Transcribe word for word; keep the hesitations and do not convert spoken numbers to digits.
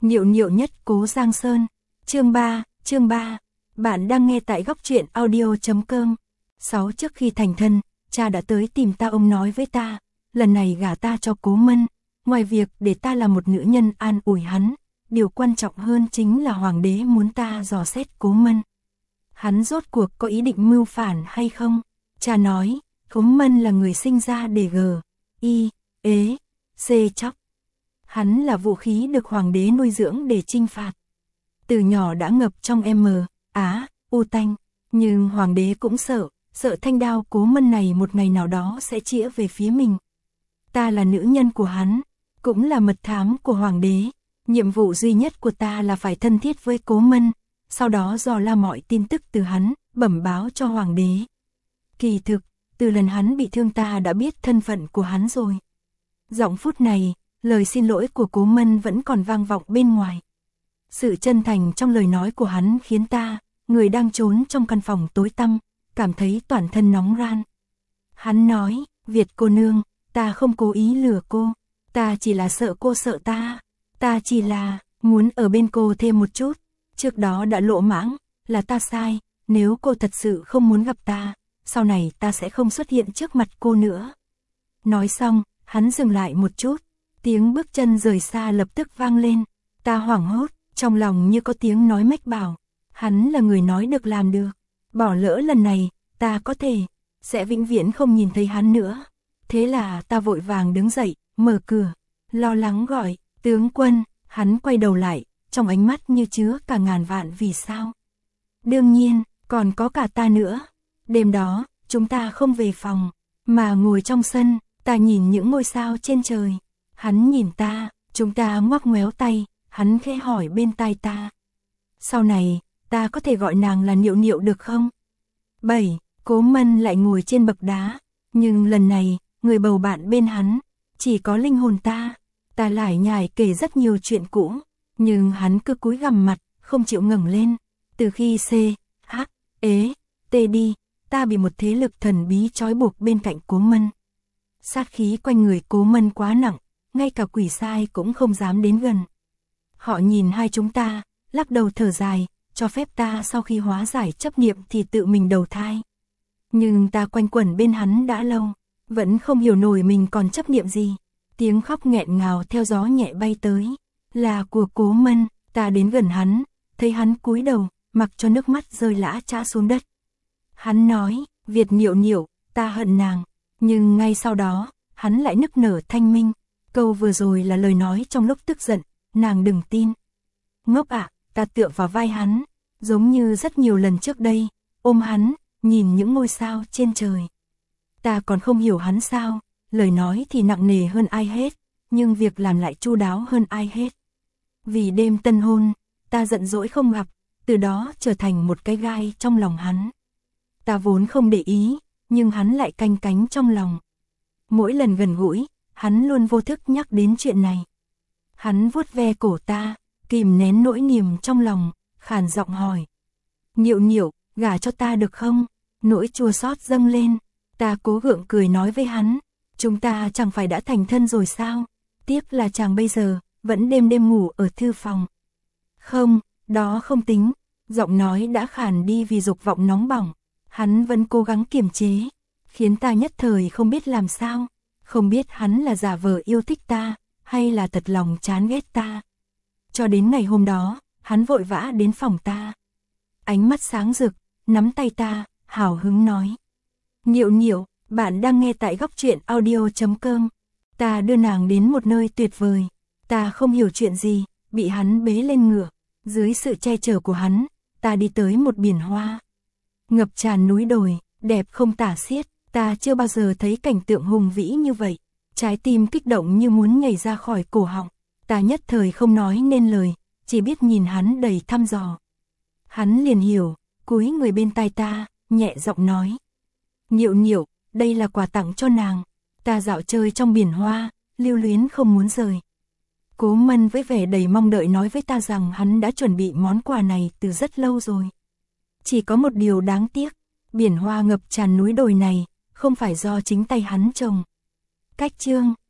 Nhiệu nhiệu nhất cố Giang Sơn. Chương ba, chương ba. Bạn đang nghe tại góc truyện audio chấm com. sáu Trước khi thành thân, cha đã tới tìm ta, ông nói với ta, lần này gả ta cho Cố Mân, ngoài việc để ta là một nữ nhân an ủi hắn, điều quan trọng hơn chính là hoàng đế muốn ta dò xét Cố Mân. Hắn rốt cuộc có ý định mưu phản hay không? Cha nói, Cố Mân là người sinh ra để g, y, ế, c chóc. Hắn là vũ khí được hoàng đế nuôi dưỡng để chinh phạt. Từ nhỏ đã ngập trong m, á, u tanh, nhưng hoàng đế cũng sợ, sợ thanh đao Cố Mân này một ngày nào đó sẽ chĩa về phía mình. Ta là nữ nhân của hắn, cũng là mật thám của hoàng đế. Nhiệm vụ duy nhất của ta là phải thân thiết với Cố Mân, sau đó dò la mọi tin tức từ hắn, bẩm báo cho hoàng đế. Kỳ thực, từ lần hắn bị thương ta đã biết thân phận của hắn rồi. Giọng phút này, lời xin lỗi của Cố Mân vẫn còn vang vọng bên ngoài. Sự chân thành trong lời nói của hắn khiến ta, người đang trốn trong căn phòng tối tăm, cảm thấy toàn thân nóng ran. Hắn nói, Việt cô nương, ta không cố ý lừa cô, ta chỉ là sợ cô sợ ta, ta chỉ là muốn ở bên cô thêm một chút, trước đó đã lỗ mãng, là ta sai, nếu cô thật sự không muốn gặp ta, sau này ta sẽ không xuất hiện trước mặt cô nữa. Nói xong, hắn dừng lại một chút, tiếng bước chân rời xa lập tức vang lên, ta hoảng hốt, trong lòng như có tiếng nói mách bảo, hắn là người nói được làm được, bỏ lỡ lần này, ta có thể, sẽ vĩnh viễn không nhìn thấy hắn nữa. Thế là ta vội vàng đứng dậy, mở cửa, lo lắng gọi, tướng quân, hắn quay đầu lại, trong ánh mắt như chứa cả ngàn vạn vì sao. Đương nhiên, còn có cả ta nữa. Đêm đó, chúng ta không về phòng, mà ngồi trong sân, ta nhìn những ngôi sao trên trời. Hắn nhìn ta, chúng ta ngoắc ngoéo tay, hắn khẽ hỏi bên tai ta. Sau này, ta có thể gọi nàng là Niệu Niệu được không? bảy. Cố Mân lại ngồi trên bậc đá, nhưng lần này, người bầu bạn bên hắn, chỉ có linh hồn ta. Ta lải nhải kể rất nhiều chuyện cũ, nhưng hắn cứ cúi gằm mặt, không chịu ngẩng lên. Từ khi C, H, ế, T đi, ta bị một thế lực thần bí trói buộc bên cạnh Cố Mân. Sát khí quanh người Cố Mân quá nặng, ngay cả quỷ sai cũng không dám đến gần. Họ nhìn hai chúng ta, lắc đầu thở dài, cho phép ta sau khi hóa giải chấp niệm thì tự mình đầu thai. Nhưng ta quanh quẩn bên hắn đã lâu, vẫn không hiểu nổi mình còn chấp niệm gì. Tiếng khóc nghẹn ngào theo gió nhẹ bay tới, là của Cố Mân. Ta đến gần hắn, thấy hắn cúi đầu, mặc cho nước mắt rơi lã chã xuống đất. Hắn nói, Việt Niệu Niệu, ta hận nàng. Nhưng ngay sau đó, hắn lại nức nở thanh minh. Câu vừa rồi là lời nói trong lúc tức giận, nàng đừng tin. Ngốc ạ, ta tựa vào vai hắn, giống như rất nhiều lần trước đây, ôm hắn, nhìn những ngôi sao trên trời. Ta còn không hiểu hắn sao, lời nói thì nặng nề hơn ai hết, nhưng việc làm lại chu đáo hơn ai hết. Vì đêm tân hôn, ta giận dỗi không gặp, từ đó trở thành một cái gai trong lòng hắn. Ta vốn không để ý, nhưng hắn lại canh cánh trong lòng. Mỗi lần gần gũi, hắn luôn vô thức nhắc đến chuyện này. Hắn vuốt ve cổ ta, kìm nén nỗi niềm trong lòng, khàn giọng hỏi. Niệu Niệu, gả cho ta được không? Nỗi chua xót dâng lên, ta cố gượng cười nói với hắn. Chúng ta chẳng phải đã thành thân rồi sao? Tiếc là chàng bây giờ, vẫn đêm đêm ngủ ở thư phòng. Không, đó không tính. Giọng nói đã khàn đi vì dục vọng nóng bỏng. Hắn vẫn cố gắng kiềm chế, khiến ta nhất thời không biết làm sao. Không biết hắn là giả vờ yêu thích ta, hay là thật lòng chán ghét ta. Cho đến ngày hôm đó, hắn vội vã đến phòng ta. Ánh mắt sáng rực, nắm tay ta, hào hứng nói. Niệu Niệu, bạn đang nghe tại góc truyện audio chấm com. Ta đưa nàng đến một nơi tuyệt vời. Ta không hiểu chuyện gì, bị hắn bế lên ngựa. Dưới sự che chở của hắn, ta đi tới một biển hoa. Ngập tràn núi đồi, đẹp không tả xiết. Ta chưa bao giờ thấy cảnh tượng hùng vĩ như vậy. Trái tim kích động như muốn nhảy ra khỏi cổ họng. Ta nhất thời không nói nên lời, chỉ biết nhìn hắn đầy thăm dò. Hắn liền hiểu, cúi người bên tai ta, nhẹ giọng nói. Niệu Niệu, đây là quà tặng cho nàng. Ta dạo chơi trong biển hoa, lưu luyến không muốn rời. Cố Mân với vẻ đầy mong đợi nói với ta rằng hắn đã chuẩn bị món quà này từ rất lâu rồi. Chỉ có một điều đáng tiếc, biển hoa ngập tràn núi đồi này, không phải do chính tay hắn trồng. Cách chương